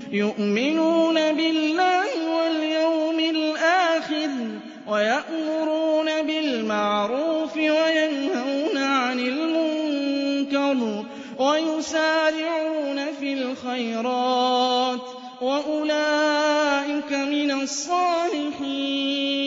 يُؤْمِنُونَ بِاللَّهِ وَالْيَوْمِ الْآخِرِ وَيَأْمُرُونَ بِالْمَعْرُوفِ وَيَنْهَوْنَ عَنِ الْمُنكَرِ وَيُسَارِعُونَ فِي الْخَيْرَاتِ وَأُولَٰئِكَ مِنَ الصَّالِحِينَ